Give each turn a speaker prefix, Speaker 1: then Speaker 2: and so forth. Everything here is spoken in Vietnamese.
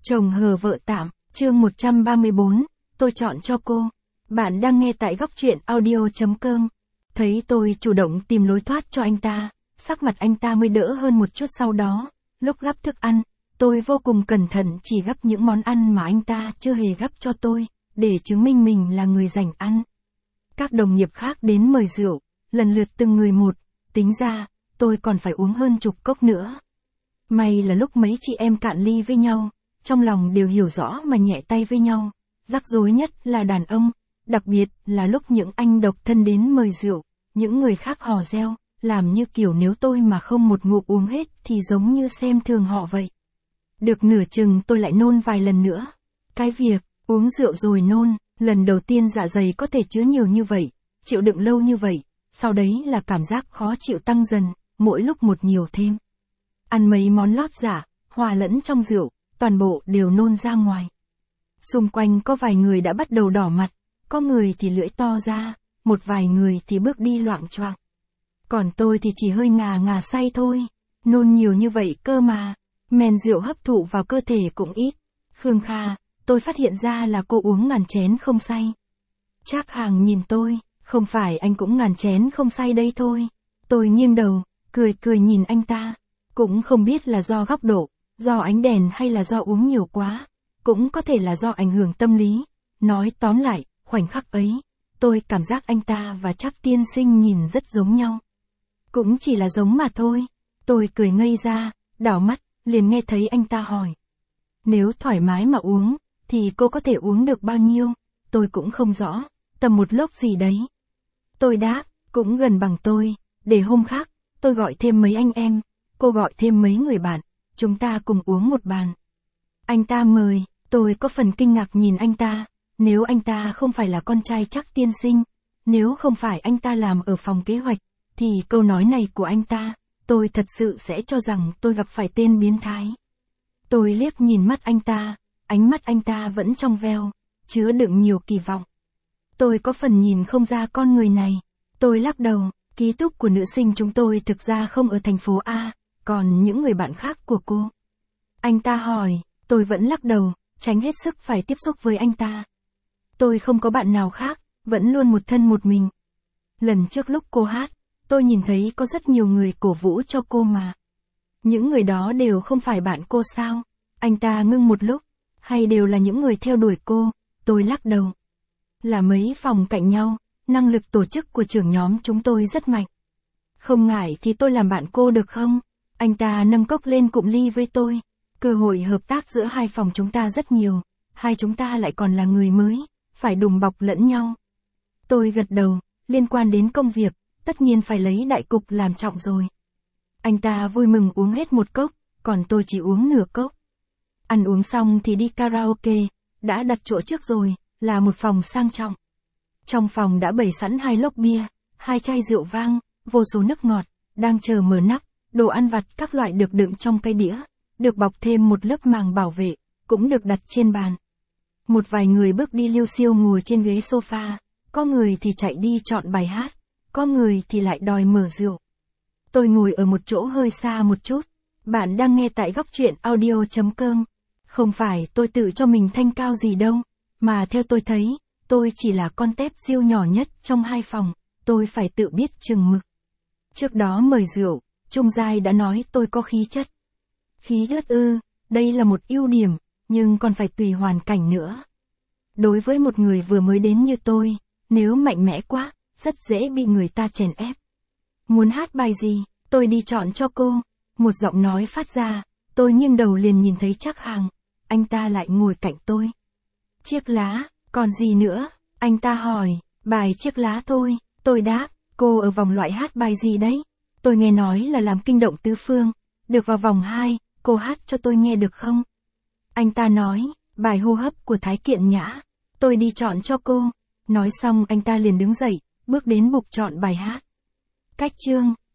Speaker 1: Chồng hờ vợ tạm, chương 134, tôi chọn cho cô. Bạn đang nghe tại góc truyện audio.com. Thấy tôi chủ động tìm lối thoát cho anh ta, sắc mặt anh ta mới đỡ hơn một chút sau đó. Lúc gắp thức ăn, tôi vô cùng cẩn thận chỉ gắp những món ăn mà anh ta chưa hề gắp cho tôi, để chứng minh mình là người rảnh ăn. Các đồng nghiệp khác đến mời rượu, lần lượt từng người một, tính ra, tôi còn phải uống hơn chục cốc nữa. May là lúc mấy chị em cạn ly với nhau, trong lòng đều hiểu rõ mà nhẹ tay với nhau. Rắc rối nhất là đàn ông, đặc biệt là lúc những anh độc thân đến mời rượu, những người khác hò reo, làm như kiểu nếu tôi mà không một ngụm uống hết thì giống như xem thường họ vậy. Được nửa chừng tôi lại nôn vài lần nữa. Cái việc uống rượu rồi nôn, lần đầu tiên dạ dày có thể chứa nhiều như vậy, chịu đựng lâu như vậy, sau đấy là cảm giác khó chịu tăng dần, mỗi lúc một nhiều thêm. Ăn mấy món lót dạ, hòa lẫn trong rượu, toàn bộ đều nôn ra ngoài. Xung quanh có vài người đã bắt đầu đỏ mặt, có người thì lưỡi to ra, một vài người thì bước đi loạng choạng. Còn tôi thì chỉ hơi ngà say thôi, nôn nhiều như vậy cơ mà, men rượu hấp thụ vào cơ thể cũng ít. Khương Kha, tôi phát hiện ra là cô uống ngàn chén không say. Trác Hàng nhìn tôi, không phải anh cũng ngàn chén không say đây thôi. Tôi nghiêng đầu, cười nhìn anh ta, cũng không biết là do góc độ, do ánh đèn hay là do uống nhiều quá, cũng có thể là do ảnh hưởng tâm lý. Nói tóm lại, khoảnh khắc ấy, tôi cảm giác anh ta và Trác tiên sinh nhìn rất giống nhau. Cũng chỉ là giống mà thôi. Tôi cười ngây ra, đảo mắt, liền nghe thấy anh ta hỏi. Nếu thoải mái mà uống, thì cô có thể uống được bao nhiêu? Tôi cũng không rõ, tầm một lốc gì đấy. Tôi đáp, cũng gần bằng tôi, để hôm khác, tôi gọi thêm mấy anh em, cô gọi thêm mấy người bạn, chúng ta cùng uống một bàn. Anh ta mời, tôi có phần kinh ngạc nhìn anh ta, nếu anh ta không phải là con trai Trác tiên sinh, nếu không phải anh ta làm ở phòng kế hoạch, thì câu nói này của anh ta, tôi thật sự sẽ cho rằng tôi gặp phải tên biến thái. Tôi liếc nhìn mắt anh ta, ánh mắt anh ta vẫn trong veo, chứa đựng nhiều kỳ vọng. Tôi có phần nhìn không ra con người này. Tôi lắc đầu, ký túc của nữ sinh chúng tôi thực ra không ở thành phố A, còn những người bạn khác của cô. Anh ta hỏi, tôi vẫn lắc đầu, tránh hết sức phải tiếp xúc với anh ta. Tôi không có bạn nào khác, vẫn luôn một thân một mình. Lần trước lúc cô hát, tôi nhìn thấy có rất nhiều người cổ vũ cho cô mà. Những người đó đều không phải bạn cô sao? Anh ta ngưng một lúc, hay đều là những người theo đuổi cô? Tôi lắc đầu. Là mấy phòng cạnh nhau, năng lực tổ chức của trưởng nhóm chúng tôi rất mạnh. Không ngại thì tôi làm bạn cô được không? Anh ta nâng cốc lên cụm ly với tôi. Cơ hội hợp tác giữa hai phòng chúng ta rất nhiều, hai chúng ta lại còn là người mới, phải đùm bọc lẫn nhau. Tôi gật đầu, liên quan đến công việc, tất nhiên phải lấy đại cục làm trọng rồi. Anh ta vui mừng uống hết một cốc, còn tôi chỉ uống nửa cốc. Ăn uống xong thì đi karaoke, đã đặt chỗ trước rồi, là một phòng sang trọng. Trong phòng đã bày sẵn 2 lốc bia, 2 chai rượu vang, vô số nước ngọt, đang chờ mở nắp, đồ ăn vặt các loại được đựng trong cái đĩa, được bọc thêm một lớp màng bảo vệ, cũng được đặt trên bàn. Một vài người bước đi liêu xiêu ngồi trên ghế sofa, có người thì chạy đi chọn bài hát, có người thì lại đòi mở rượu. Tôi ngồi ở một chỗ hơi xa một chút. Bạn đang nghe tại góc truyện audio.com. Không phải tôi tự cho mình thanh cao gì đâu, mà theo tôi thấy, tôi chỉ là con tép diêu nhỏ nhất trong hai phòng, tôi phải tự biết chừng mực. Trước đó mời rượu, Trung Giai đã nói tôi có khí chất. Khí chất ư, đây là một ưu điểm, nhưng còn phải tùy hoàn cảnh nữa. Đối với một người vừa mới đến như tôi, nếu mạnh mẽ quá, rất dễ bị người ta chèn ép. Muốn hát bài gì, tôi đi chọn cho cô. Một giọng nói phát ra, tôi nghiêng đầu liền nhìn thấy Trác Hàng, anh ta lại ngồi cạnh tôi. Chiếc lá, còn gì nữa? Anh ta hỏi, bài Chiếc lá thôi, tôi đáp, cô ở vòng loại hát bài gì đấy? Tôi nghe nói là làm kinh động tứ phương, được vào vòng 2, cô hát cho tôi nghe được không? Anh ta nói, bài Hô hấp của Thái Kiện Nhã, tôi đi chọn cho cô. Nói xong anh ta liền đứng dậy, bước đến bục chọn bài hát. Cách chương.